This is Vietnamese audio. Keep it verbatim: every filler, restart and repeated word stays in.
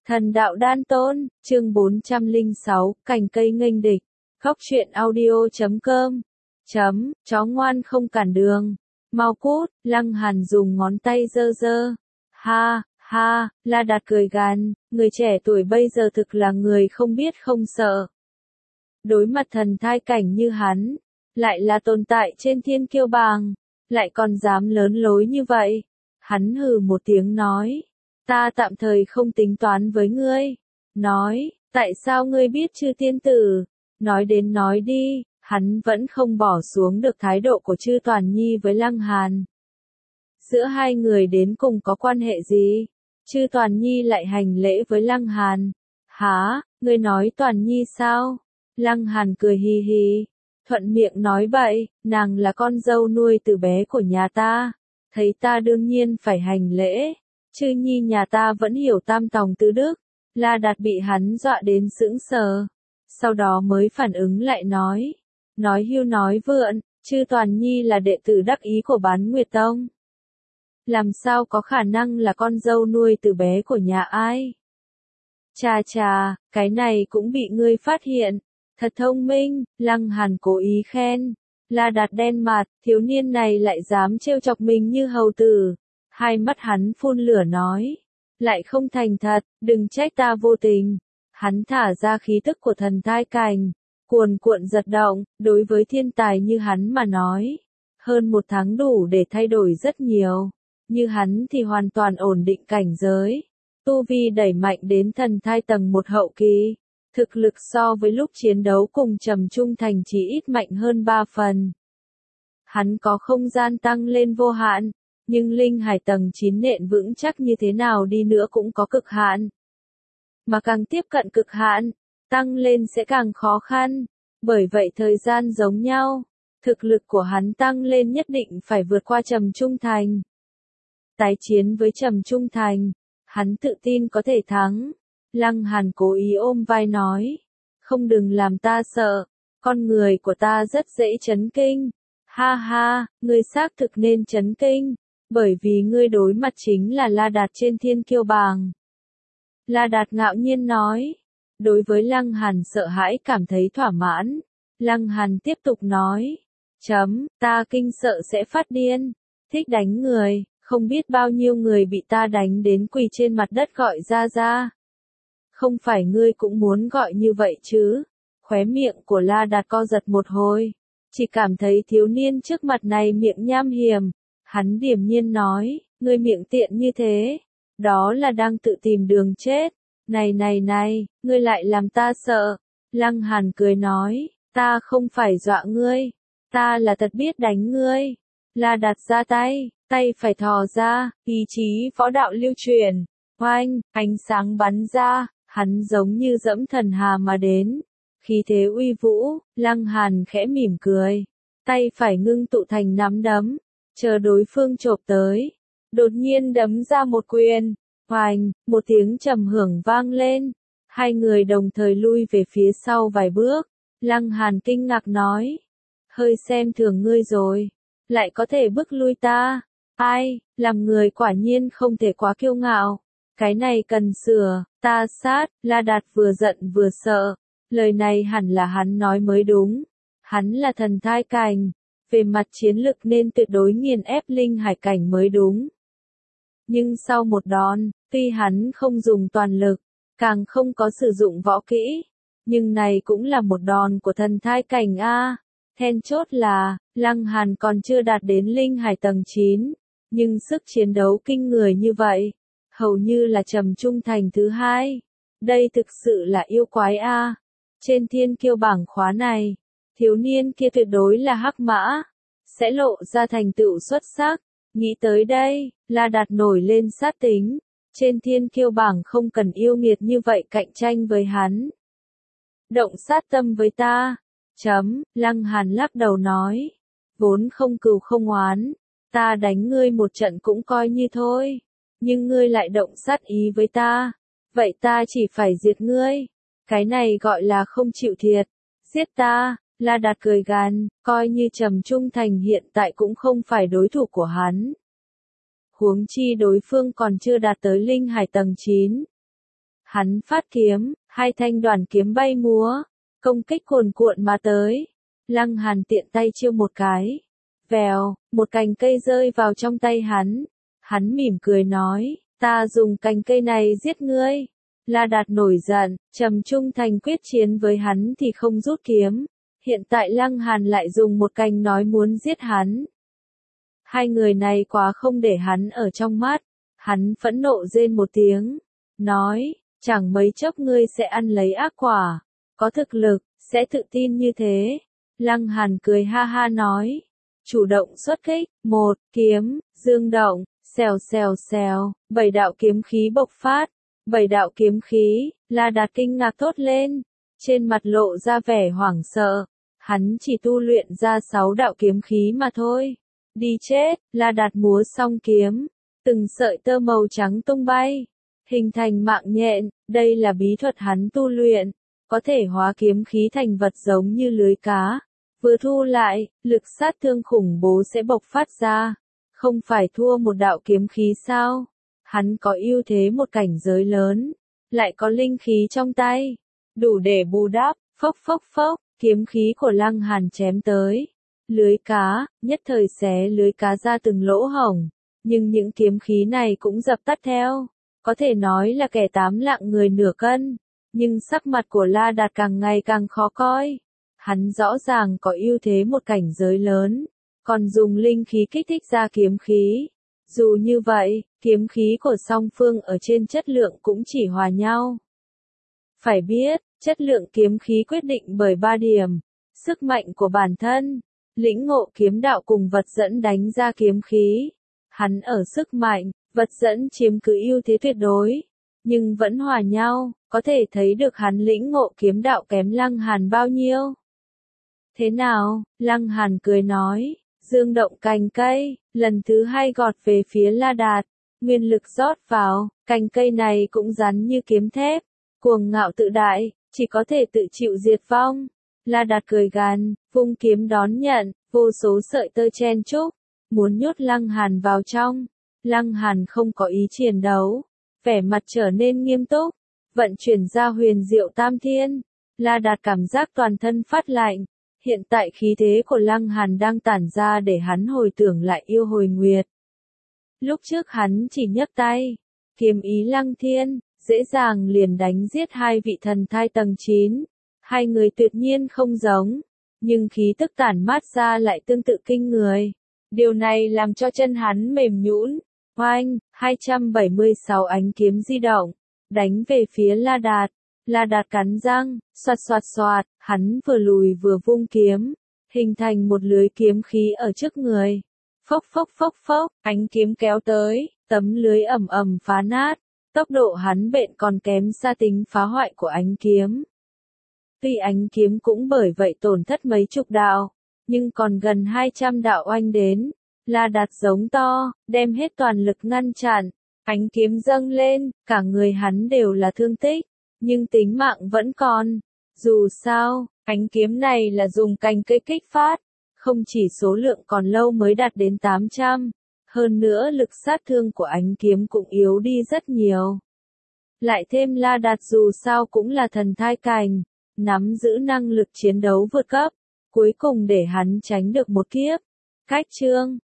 Thần đạo đan tôn, chương bốn trăm lẻ sáu, cành cây nghênh địch. Khóc chuyện audio chấm com. Chấm, chó ngoan không cản đường. Mau cút, Lăng Hàn dùng ngón tay giơ giơ. Ha, ha, La Đạt cười gằn, người trẻ tuổi bây giờ thực là người không biết không sợ. Đối mặt thần thai cảnh như hắn, lại là tồn tại trên thiên kiêu bảng, lại còn dám lớn lối như vậy. Hắn hừ một tiếng nói. Ta tạm thời không tính toán với ngươi. Nói, tại sao ngươi biết chư tiên tử? Nói đến nói đi, hắn vẫn không bỏ xuống được thái độ của chư Toàn Nhi với Lăng Hàn. Giữa hai người đến cùng có quan hệ gì? Chư Toàn Nhi lại hành lễ với Lăng Hàn. Hả, ngươi nói Toàn Nhi sao? Lăng Hàn cười hì hì, thuận miệng nói bậy, nàng là con dâu nuôi từ bé của nhà ta. Thấy ta đương nhiên phải hành lễ. Chư nhi nhà ta vẫn hiểu tam tòng tứ đức. La Đạt bị hắn dọa đến sững sờ. Sau đó mới phản ứng lại nói. Nói hưu nói vượn, chư Toàn Nhi là đệ tử đắc ý của Bán Nguyệt Tông. Làm sao có khả năng là con dâu nuôi từ bé của nhà ai? Chà chà, cái này cũng bị ngươi phát hiện. Thật thông minh, Lăng Hàn cố ý khen. La Đạt đen mặt, thiếu niên này lại dám trêu chọc mình như hầu tử. Hai mắt hắn phun lửa nói. Lại không thành thật, đừng trách ta vô tình. Hắn thả ra khí tức của thần thai cành. Cuồn cuộn giật động, đối với thiên tài như hắn mà nói. Hơn một tháng đủ để thay đổi rất nhiều. Như hắn thì hoàn toàn ổn định cảnh giới. Tu vi đẩy mạnh đến thần thai tầng một hậu kỳ. Thực lực so với lúc chiến đấu cùng Trầm Trung Thành chỉ ít mạnh hơn ba phần. Hắn có không gian tăng lên vô hạn. Nhưng linh hải tầng chín nện vững chắc như thế nào đi nữa cũng có cực hạn. Mà càng tiếp cận cực hạn, tăng lên sẽ càng khó khăn. Bởi vậy thời gian giống nhau, thực lực của hắn tăng lên nhất định phải vượt qua Trầm Trung Thành. Tái chiến với Trầm Trung Thành, hắn tự tin có thể thắng. Lăng Hàn cố ý ôm vai nói. Không đừng làm ta sợ, con người của ta rất dễ chấn kinh. Ha ha, ngươi xác thực nên chấn kinh. Bởi vì ngươi đối mặt chính là La Đạt trên thiên kiêu bảng. La Đạt ngạo nhiên nói. Đối với Lăng Hàn sợ hãi cảm thấy thỏa mãn. Lăng Hàn tiếp tục nói. Chấm, ta kinh sợ sẽ phát điên. Thích đánh người, không biết bao nhiêu người bị ta đánh đến quỳ trên mặt đất gọi ra ra. Không phải ngươi cũng muốn gọi như vậy chứ. Khóe miệng của La Đạt co giật một hồi. Chỉ cảm thấy thiếu niên trước mặt này miệng nham hiểm. Hắn điềm nhiên nói, ngươi miệng tiện như thế, đó là đang tự tìm đường chết. Này này này, ngươi lại làm ta sợ. Lăng Hàn cười nói, ta không phải dọa ngươi, ta là thật biết đánh ngươi. La Đạt ra tay, tay phải thò ra, ý chí võ đạo lưu truyền. Oanh, ánh sáng bắn ra, hắn giống như dẫm thần hà mà đến. Khí thế uy vũ, Lăng Hàn khẽ mỉm cười, tay phải ngưng tụ thành nắm đấm. Chờ đối phương chộp tới, đột nhiên đấm ra một quyền, hoành, một tiếng trầm hưởng vang lên, hai người đồng thời lui về phía sau vài bước. Lăng Hàn kinh ngạc nói, hơi xem thường ngươi rồi, lại có thể bức lui ta, ai, làm người quả nhiên không thể quá kiêu ngạo, cái này cần sửa, ta sát. La Đạt vừa giận vừa sợ, lời này hẳn là hắn nói mới đúng, hắn là thần thai cành. Về mặt chiến lực nên tuyệt đối nghiền ép linh hải cảnh mới đúng. Nhưng sau một đòn, tuy hắn không dùng toàn lực, càng không có sử dụng võ kỹ, nhưng này cũng là một đòn của thần thai cảnh a. Then chốt là, Lăng Hàn còn chưa đạt đến linh hải tầng chín, nhưng sức chiến đấu kinh người như vậy, hầu như là Trầm Trung Thành thứ hai. Đây thực sự là yêu quái a. Trên thiên kiêu bảng khóa này, thiếu niên kia tuyệt đối là hắc mã, sẽ lộ ra thành tựu xuất sắc. Nghĩ tới đây, La Đạt nổi lên sát tính, trên thiên kiêu bảng không cần yêu nghiệt như vậy cạnh tranh với hắn. Động sát tâm với ta. Chấm, Lăng Hàn lắc đầu nói, vốn không cừu không oán, ta đánh ngươi một trận cũng coi như thôi, nhưng ngươi lại động sát ý với ta, vậy ta chỉ phải diệt ngươi. Cái này gọi là không chịu thiệt. Giết ta. La Đạt cười gằn, coi như Trầm Trung Thành hiện tại cũng không phải đối thủ của hắn. Huống chi đối phương còn chưa đạt tới linh hải tầng chín. Hắn phát kiếm, hai thanh đoàn kiếm bay múa, công kích cuồn cuộn mà tới. Lăng Hàn tiện tay chiêu một cái. Vèo, một cành cây rơi vào trong tay hắn. Hắn mỉm cười nói, ta dùng cành cây này giết ngươi. La Đạt nổi giận, trầm trung thành quyết chiến với hắn thì không rút kiếm. Hiện tại Lăng Hàn lại dùng một cành nói muốn giết hắn. Hai người này quá không để hắn ở trong mắt. Hắn phẫn nộ rên một tiếng. Nói, chẳng mấy chốc ngươi sẽ ăn lấy ác quả. Có thực lực, sẽ tự tin như thế. Lăng Hàn cười ha ha nói. Chủ động xuất kích, một, kiếm, dương động, xèo xèo xèo, bảy đạo kiếm khí bộc phát. Bảy đạo kiếm khí, La Đạt kinh ngạc thốt lên. Trên mặt lộ ra vẻ hoảng sợ. Hắn chỉ tu luyện ra sáu đạo kiếm khí mà thôi. Đi chết, La Đạt múa song kiếm. Từng sợi tơ màu trắng tung bay. Hình thành mạng nhện, đây là bí thuật hắn tu luyện. Có thể hóa kiếm khí thành vật giống như lưới cá. Vừa thu lại, lực sát thương khủng bố sẽ bộc phát ra. Không phải thua một đạo kiếm khí sao? Hắn có ưu thế một cảnh giới lớn. Lại có linh khí trong tay. Đủ để bù đắp, phốc phốc phốc, kiếm khí của Lăng Hàn chém tới. Lưới cá, nhất thời xé lưới cá ra từng lỗ hổng. Nhưng những kiếm khí này cũng dập tắt theo. Có thể nói là kẻ tám lạng người nửa cân. Nhưng sắc mặt của La Đạt càng ngày càng khó coi. Hắn rõ ràng có ưu thế một cảnh giới lớn. Còn dùng linh khí kích thích ra kiếm khí. Dù như vậy, kiếm khí của song phương ở trên chất lượng cũng chỉ hòa nhau. Phải biết, chất lượng kiếm khí quyết định bởi ba điểm. Sức mạnh của bản thân, lĩnh ngộ kiếm đạo cùng vật dẫn đánh ra kiếm khí. Hắn ở sức mạnh, vật dẫn chiếm cứ ưu thế tuyệt đối. Nhưng vẫn hòa nhau, có thể thấy được hắn lĩnh ngộ kiếm đạo kém Lăng Hàn bao nhiêu. Thế nào, Lăng Hàn cười nói, dương động cành cây, lần thứ hai gọt về phía La Đạt, nguyên lực rót vào, cành cây này cũng rắn như kiếm thép, cuồng ngạo tự đại, chỉ có thể tự chịu diệt vong. La Đạt cười gằn, vung kiếm đón nhận, vô số sợi tơ chen chúc, muốn nhốt Lăng Hàn vào trong. Lăng Hàn không có ý chiến đấu, vẻ mặt trở nên nghiêm túc, vận chuyển ra huyền diệu tam thiên. La Đạt cảm giác toàn thân phát lạnh. Hiện tại khí thế của Lăng Hàn đang tản ra để hắn hồi tưởng lại yêu hồi nguyệt. Lúc trước hắn chỉ nhấc tay, kiếm ý lăng thiên, dễ dàng liền đánh giết hai vị thần thai tầng chín. Hai người tuyệt nhiên không giống, nhưng khí tức tản mát ra lại tương tự kinh người. Điều này làm cho chân hắn mềm nhũn. Oanh, hai trăm bảy mươi sáu ánh kiếm di động, đánh về phía La Đạt. La Đạt cắn răng, xoạt xoạt xoạt, hắn vừa lùi vừa vung kiếm, hình thành một lưới kiếm khí ở trước người. Phốc phốc phốc phốc, ánh kiếm kéo tới, tấm lưới ầm ầm phá nát, tốc độ hắn bện còn kém xa tính phá hoại của ánh kiếm. Tuy ánh kiếm cũng bởi vậy tổn thất mấy chục đạo, nhưng còn gần hai trăm đạo oanh đến. La Đạt giống to, đem hết toàn lực ngăn chặn, ánh kiếm dâng lên, cả người hắn đều là thương tích. Nhưng tính mạng vẫn còn. Dù sao, ánh kiếm này là dùng cành cây kích phát. Không chỉ số lượng còn lâu mới đạt đến tám trăm. Hơn nữa lực sát thương của ánh kiếm cũng yếu đi rất nhiều. Lại thêm La Đạt dù sao cũng là thần thai cành. Nắm giữ năng lực chiến đấu vượt cấp. Cuối cùng để hắn tránh được một kiếp. Cách chương